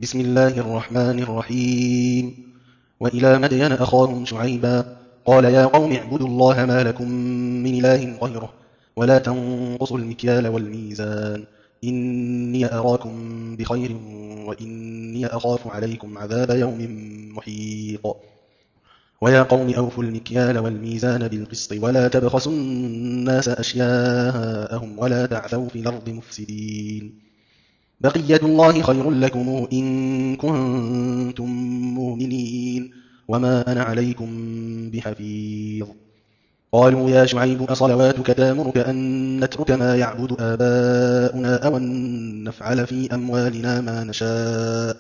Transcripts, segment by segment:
بسم الله الرحمن الرحيم. وإلى مدين أخاهم شعيبا قال يا قوم اعبدوا الله ما لكم من إله غيره ولا تنقصوا المكيال والميزان إني أراكم بخير وإني أخاف عليكم عذاب يوم محيط. ويا قوم أوفوا المكيال والميزان بالقسط ولا تبخسوا الناس أشياءهم ولا تعثوا في الأرض مفسدين. بقية الله خير لكم إن كنتم مؤمنين وما أنا عليكم بحفيظ. قالوا يا شعيب أصلواتك تأمرك أن نترك ما يعبد آباؤنا أو أن نفعل في أموالنا ما نشاء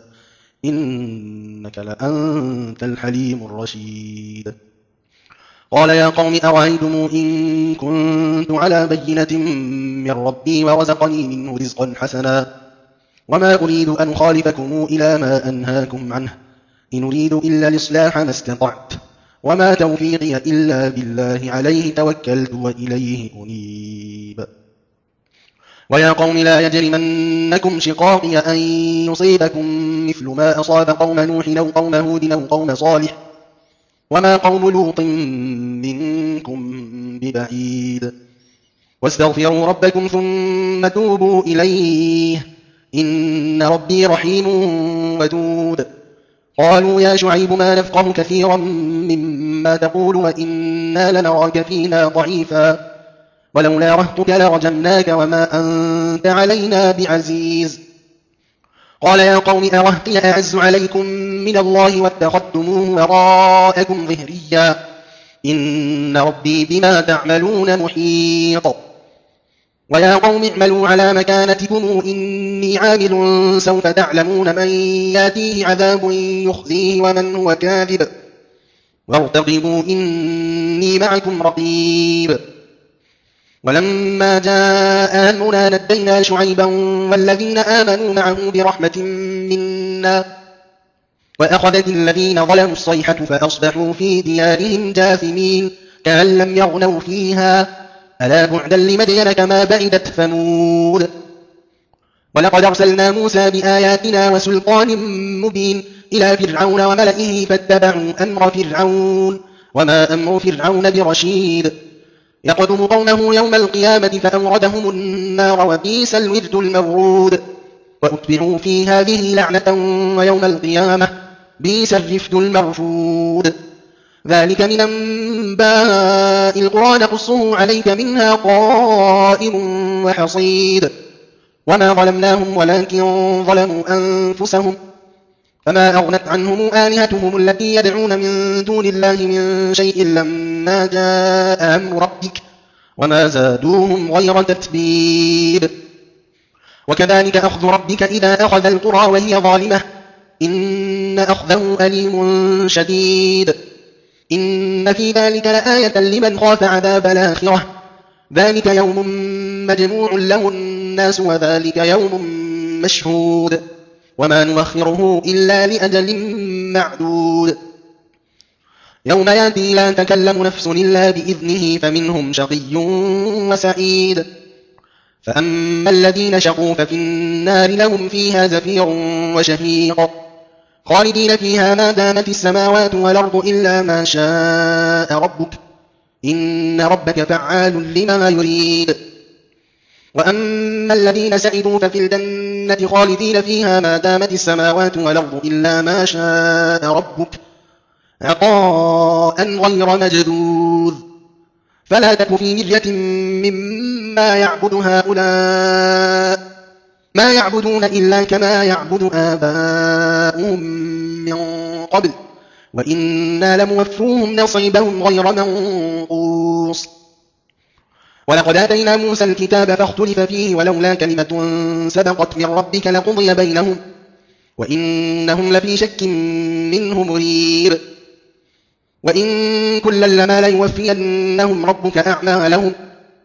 إنك لأنت الحليم الرشيد. قال يا قوم أرأيتم إن كنت على بينة من ربي ورزقني منه رزقا حسنا وما أريد أن أخالفكم إلى ما أنهاكم عنه إن أريد إلا الإصلاح ما استطعت وما توفيقي إلا بالله عليه توكلت وإليه أنيب. ويا قوم لا يجرمنكم شقاقي أن يصيبكم مثل ما أصاب قوم نوح أو قوم هود أو قوم صالح وما قوم لوط منكم ببعيد. واستغفروا ربكم ثم توبوا إليه إن ربي رحيم ودود. قالوا يا شعيب ما نفقه كثيرا مما تقول وإنا لنراك فينا ضعيفا ولولا رهتك لرجمناك وما أنت علينا بعزيز. قال يا قوم أرهطي أعز عليكم من الله واتخذتموه وراءكم ظهريا إن ربي بما تعملون محيط. ويا قوم اعملوا على مكانتكم إني عامل سوف تعلمون من ياتيه عذاب يخزيه ومن هو كاذب وارتقبوا إني معكم رقيب. ولما جاء أمرنا نجينا شعيبا والذين آمنوا معه برحمة منا وأخذت الذين ظلموا الصيحة فأصبحوا في ديارهم جاثمين كأن لم يغنوا فيها ألا بعدا لمدين كما بعدت ثمود. ولقد أرسلنا موسى بآياتنا وسلطان مبين إلى فرعون وملئه فاتبعوا أمر فرعون وما أمر فرعون برشيد يقدم قومه يوم القيامة فأوردهم النار وبئس الورد المورود. وأتبعوا في هذه لعنة ويوم القيامة بئس الرفد المرفود. ذلك من أنباء القرى نقصه عليك منها قائم وحصيد. وما ظلمناهم ولكن ظلموا أنفسهم فما أغنت عنهم آلهتهم التي يدعون من دون الله من شيء لما جاء أمر ربك وما زادوهم غير تتبيب. وكذلك أخذ ربك إذا أخذ القرى وهي ظالمة إن أخذه أليم شديد. إن في ذلك لآية لمن خاف عذاب الآخرة ذلك يوم مجموع له الناس وذلك يوم مشهود وما نؤخره إلا لأجل معدود. يوم يأتي لا تكلم نفس إلا بإذنه فمنهم شقي وسعيد. فأما الذين شقوا ففي النار لهم فيها زفير وشهيق خالدين فيها ما دامت السماوات والأرض إلا ما شاء ربك إن ربك فعال لما يريد. وأما الذين سعدوا ففي الجنة خالدين فيها ما دامت السماوات والأرض إلا ما شاء ربك عطاء غير مجدود. فلا تك في مرية مما يعبد هؤلاء ما يعبدون إلا كما يعبد آباؤهم من قبل وإنا لموفوهم نصيبهم غير منقوص. ولقد آتينا موسى الكتاب فاختلف فيه ولولا كلمة سبقت من ربك لقضي بينهم وإنهم لفي شك منه مريب. وإن كلا لما ليوفينهم ربك أعمالهم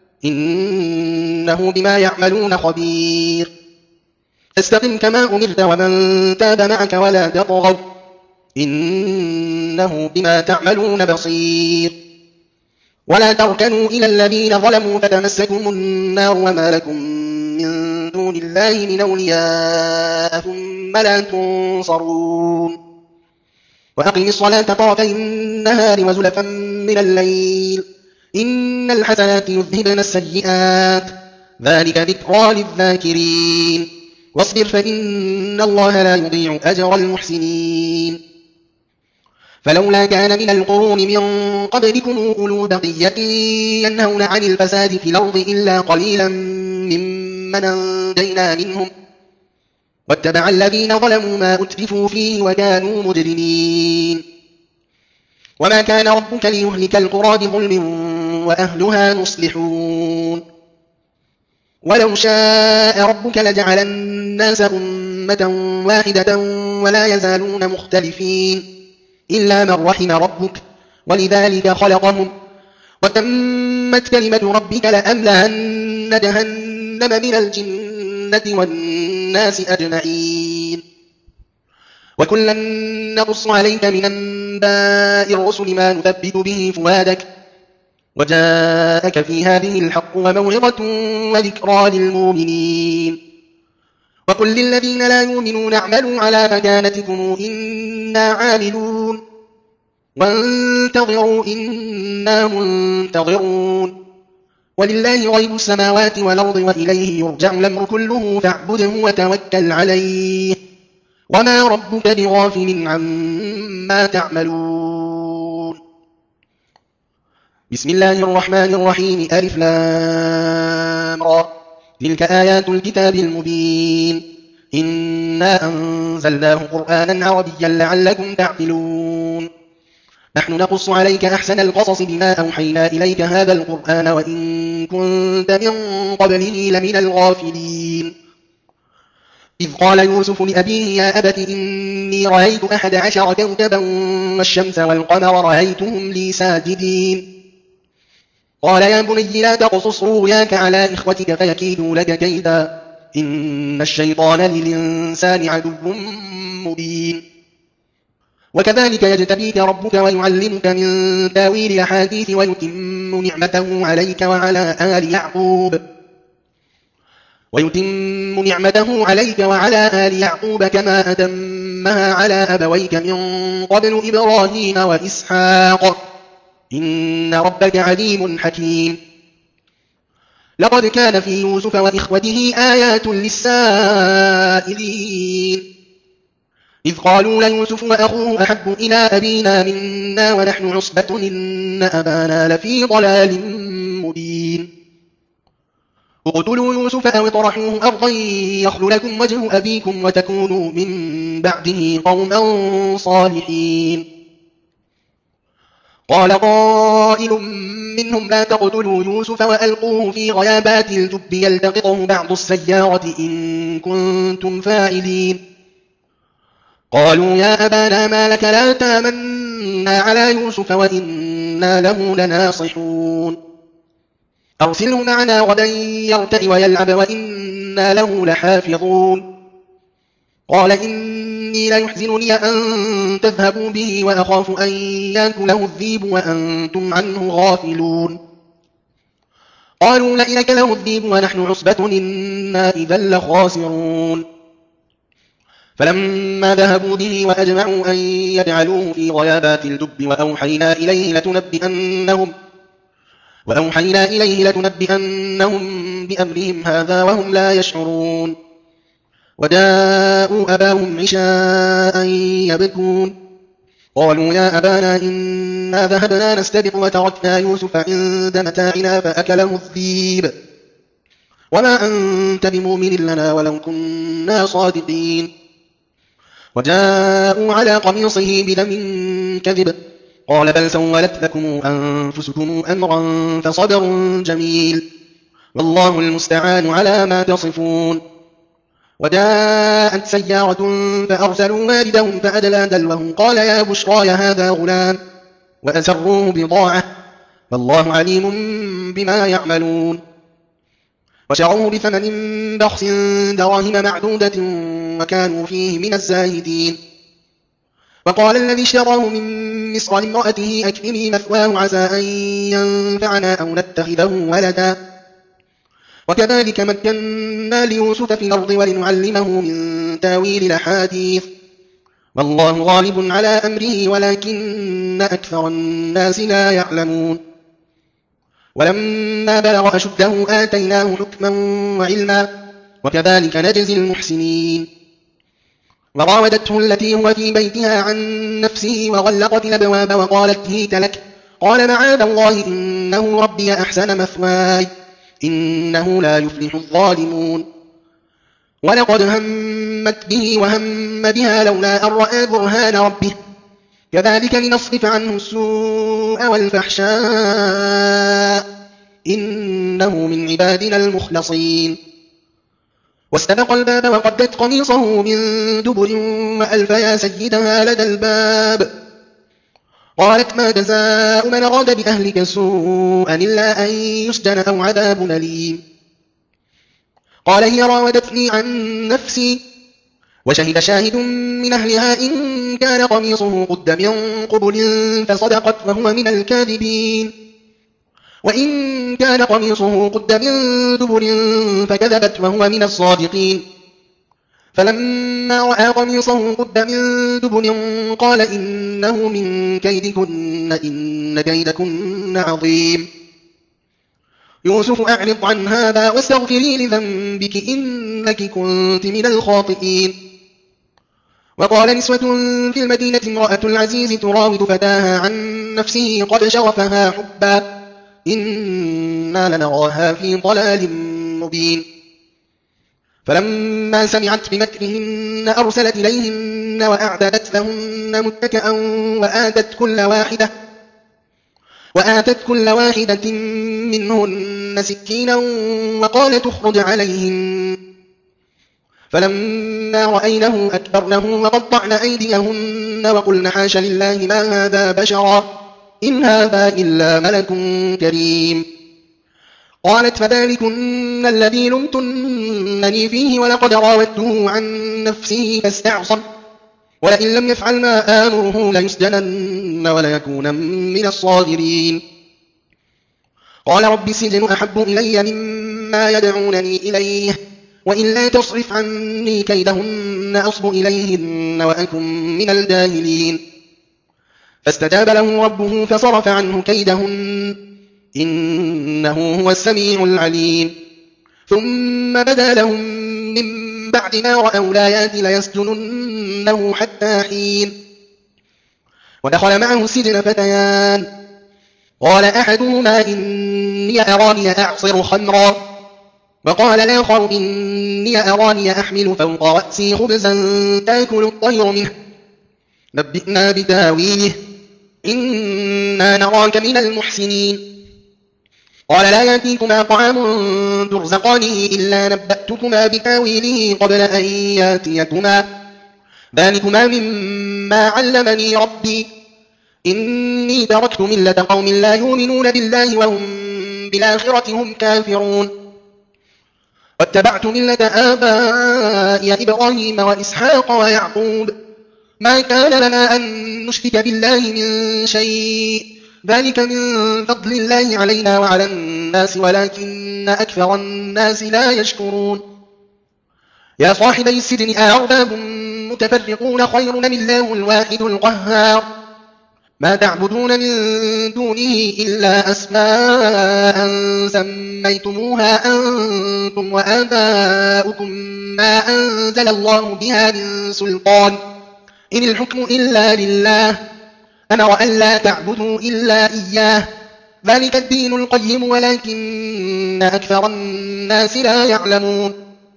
إنه بما يعملون خبير. فاستقم كما أمرت ومن تاب معك ولا تطغوا إنه بما تعملون بصير. ولا تركنوا إلى الذين ظلموا فتمسكم النار وما لكم من دون دون الله من أولياء ثم لا تنصرون وأقم الصلاة طرفي النهار وزلفا من الليل إن الحسنات يذهبن السيئات ذلك ذكرى للذاكرين واصبر فإن الله لا يضيع أجر المحسنين فلولا كان من القرون من قبلكم أولو بقية ينهون عن الفساد في الأرض إلا قليلا ممن أنجينا منهم واتبع الذين ظلموا ما أترفوا فيه وكانوا مجرمين وما كان ربك ليهلك القرى بظلم وأهلها مصلحون ولو شاء ربك لجعل الناس أمة واحدة ولا يزالون مختلفين إلا من رحم ربك ولذلك خلقهم وتمت كلمة ربك لأملأن جهنم من الجنة والناس أجمعين وكلا نقص عليك من أنباء الرسل ما نثبت به فؤادك وجاءك في هذه الحق وموعظة وذكرى للمؤمنين وقل للذين لا يؤمنون اعملوا على مكانتكم إنا عاملون وانتظروا إنا منتظرون ولله غيب السماوات والأرض وإليه يرجع الأمر كله فاعبده وتوكل عليه وما ربك بغافل عما تعملون بسم الله الرحمن الرحيم ألف لام را تلك آيات الكتاب المبين إنا أنزلناه قرآنا عربيا لعلكم تعقلون نحن نقص عليك أحسن القصص بما أوحينا إليك هذا القرآن وإن كنت من قبله لمن الغافلين إذ قال يوسف لأبيه يا أبت إني رأيت 11 كوكبا والشمس والقمر رأيتهم لي ساجدين قال يا بني لا تقصص رؤياك على إخوتك فيكيدوا لك كيدا إن الشيطان للإنسان عدو مبين وكذلك يجتبيك ربك ويعلمك من تاويل الأحاديث ويتم نعمته عليك وعلى آل يعقوب كما أتمها على أبويك من قبل إبراهيم وإسحاق إن ربك عليم حكيم لقد كان في يوسف وإخوته آيات للسائلين إذ قالوا ليوسف وأخوه أحب إلى أبينا منا ونحن عصبة إن أبانا لفي ضلال مبين اقتلوا يوسف أو اطرحوه أرضا يخل لكم وجه أبيكم وتكونوا من بعده قوما صالحين قال قائل منهم لا تقتلوا يوسف وألقوه في غيابات الجب يلتقطه بعض السيارة إن كنتم فاعلين قالوا يا أبانا ما لك لا تامنا على يوسف وإنا له لناصحون أرسله معنا غدا يرتع ويلعب وإنا له لحافظون قال إني ليحزنني أن تذهبوا به وأخاف أن يأكله الذئب وأنتم عنه غافلون قالوا لئن أكله الذئب ونحن عصبة إنا إذا لخاسرون فلما ذهبوا به وأجمعوا أن يجعلوه في غيابات الجب وأوحينا إليه لتنبئنهم بأمرهم هذا وهم لا يشعرون وجاءوا أباهم عشاء يبكون قالوا يا أبانا إنا ذهبنا نستبق وتركنا يوسف عند متاعنا فأكله الذئب وما أنت بمؤمن لنا ولو كنا صادقين وجاءوا على قميصه بدم كذب قال بل سولت لكم أنفسكم أمرا فصبر جميل والله المستعان على ما تصفون وجاءت سيارة فأرسلوا واردهم فأدلى دلوه قال يا بشرى هذا غلام وأسروه بضاعة والله عليم بما يعملون وشروه بثمن بخس دراهم معدودة وكانوا فيه من الزاهدين وقال الذي اشتراه من مصر لامرأته أكرمي مثواه عسى أن ينفعنا أو نتخذه ولدا وكذلك مكنا ليوسف في الأرض ولنعلمه من تاويل الأحاديث والله غالب على أمره ولكن أكثر الناس لا يعلمون ولما بلغ أشده آتيناه حكما وعلما وكذلك نجزي المحسنين وراودته التي هو في بيتها عن نفسه وغلقت الأبواب وقالت هيت لك قال معاذ الله إنه ربي أحسن مثواي إنه لا يفلح الظالمون ولقد همت به وهم بها لولا أن رأى برهان ربه كذلك لنصرف عنه السوء والفحشاء إنه من عبادنا المخلصين واستبق الباب وقدت قميصه من دبر وألف يا سيدها لدى الباب قالت ما جزاء من أراد بأهلك سوءا إلا أن يسجن أو عذاب أليم قال هي راودتني عن نفسي وشهد شاهد من أهلها إن كان قميصه قد من قبل فصدقت وهو من الكاذبين وإن كان قميصه قد من دبر فكذبت وهو من الصادقين فلما رأى قميصه قد من دبر قال إنه من كيدكن إن كيدكن عظيم يوسف أعرض عن هذا واستغفري لذنبك إنك كنت من الخاطئين وقال نسوة في المدينة امرأة العزيز تراود فتاها عن نفسه قد شغفها حبا إنا لنراها في ضلال مبين فلما سمعت بمكرهن أرسلت إليهن وأعتدت لهن متكئا وآتت كل واحدة منهن سكينا وقالت اخرج عليهن فلما رأينه أكبرنه وقطعن أيديهن وقلن حاش لله ما هذا بشرا إن هذا إلا ملك كريم قالت فذلكن الذي لمتنني فيه ولقد راودته عن نفسه فاستعصم ولئن لم يفعل ما آمره ليسجنن وليكون من الصاغرين قال رب السجن أحب إلي مما يدعونني إليه وإلا تصرف عني كيدهن أصب إليهن وأكن من الجاهلين فاستجاب له ربه فصرف عنه كيدهن إنه هو السميع العليم ثم بدا لهم من بعد ما رأوا الآيات ليسجننه حتى حين ودخل معه السجن فتيان قال أحدهما إني أراني أعصر خمرا وقال الآخر إني أراني أحمل فوق رأسي خبزا تأكل الطير منه نبئنا بتاويله إنا نراك من المحسنين قال لا يأتيكما طعام ترزقانه إلا نبأتكما بتاويله قبل أن يأتيكما ذلكما مما علمني ربي إني تركت ملة قوم لا يؤمنون بالله وهم بالآخرة هم كافرون واتبعت ملة آبائي إبراهيم وإسحاق ويعقوب ما كان لنا أن نشرك بالله من شيء ذلك من فضل الله علينا وعلى الناس ولكن أكثر الناس لا يشكرون يا صاحبي السجن أأرباب متفرقون خير من الله الواحد القهار ما تعبدون من دونه إلا أسماء سميتموها أنتم وآباؤكم ما أنزل الله بها من سلطان إن الحكم إلا لله أمر أن لا تعبدوا إلا إياه ذلك الدين القيم ولكن أكثر الناس لا يعلمون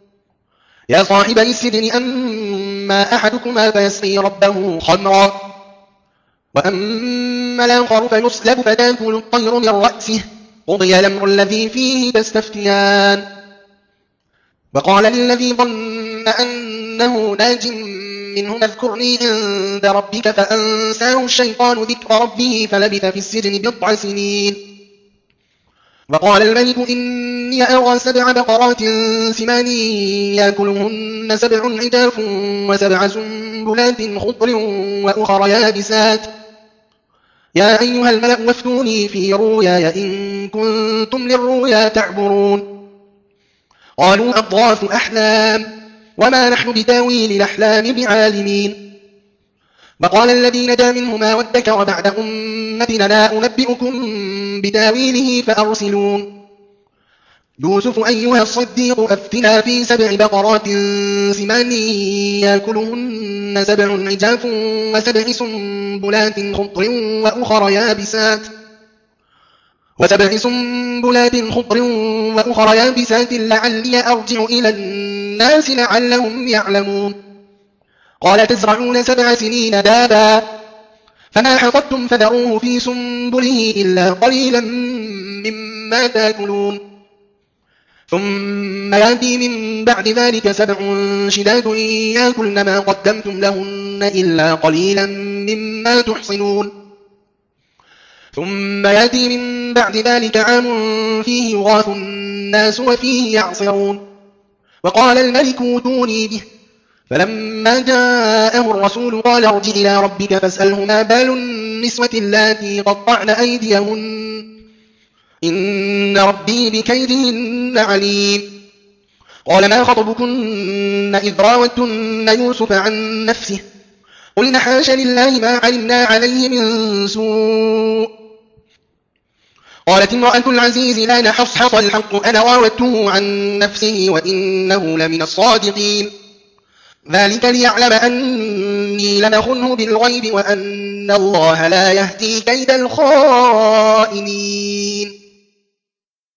يا صاحبي السجن أما أحدكما فيسقي ربه خمرا وأما الآخر فيصلب فتأكل الطير من رأسه قضي الأمر الذي فيه تستفتيان وقال للذي ظن أنه ناج منهم اذكرني عند ربك فأنساه الشيطان ذكر ربه فلبث في السجن بضع سنين وقال الملك إني أرى 7 بقرات سمان يأكلهن 7 عجاف و7 سنبلات خضر وأخر يابسات يا أيها الملأ وافتوني في رؤياي إن كنتم للرؤيا تعبرون قالوا أضغاث أحلام وما نحن بتاويل الأحلام بعالمين. وقال الذي نجا منهما وادكر بعد أمتنا لا أنبئكم بتاويله فأرسلون. يوسف أيها الصديق أفتنا في 7 بقرات سمان يأكلهن 7 عجاف و7 سنبلات خضر وأخر يابسات لعلي أرجع إلى الناس لعلهم يعلمون. قال تزرعون 7 سنين دابا فما حصدتم فذروه في سنبله إلا قليلا مما تأكلون. ثم يأتي من بعد ذلك 7 شداد يأكلن ما قدمتم لهن إلا قليلا مما تحصنون. ثم يأتي من بعد ذلك عام فيه يغاث الناس وفيه يعصرون. وقال الملك اوتوني به. فلما جاءه الرسول قال ارجع إلى ربك فاسأله ما بال النسوة اللاتي قطعن أيديهن إن ربي بكيدهن عليم. قال ما خطبكن إذ راوتن يوسف عن نفسه قلن حاش لله ما علمنا عليه من سوء. قالت امرأة العزيز لا نحصحص الحق أنا راودته عن نفسه وإنه لمن الصادقين. ذلك ليعلم أني لم أخنه بالغيب وأن الله لا يهدي كيد الخائنين.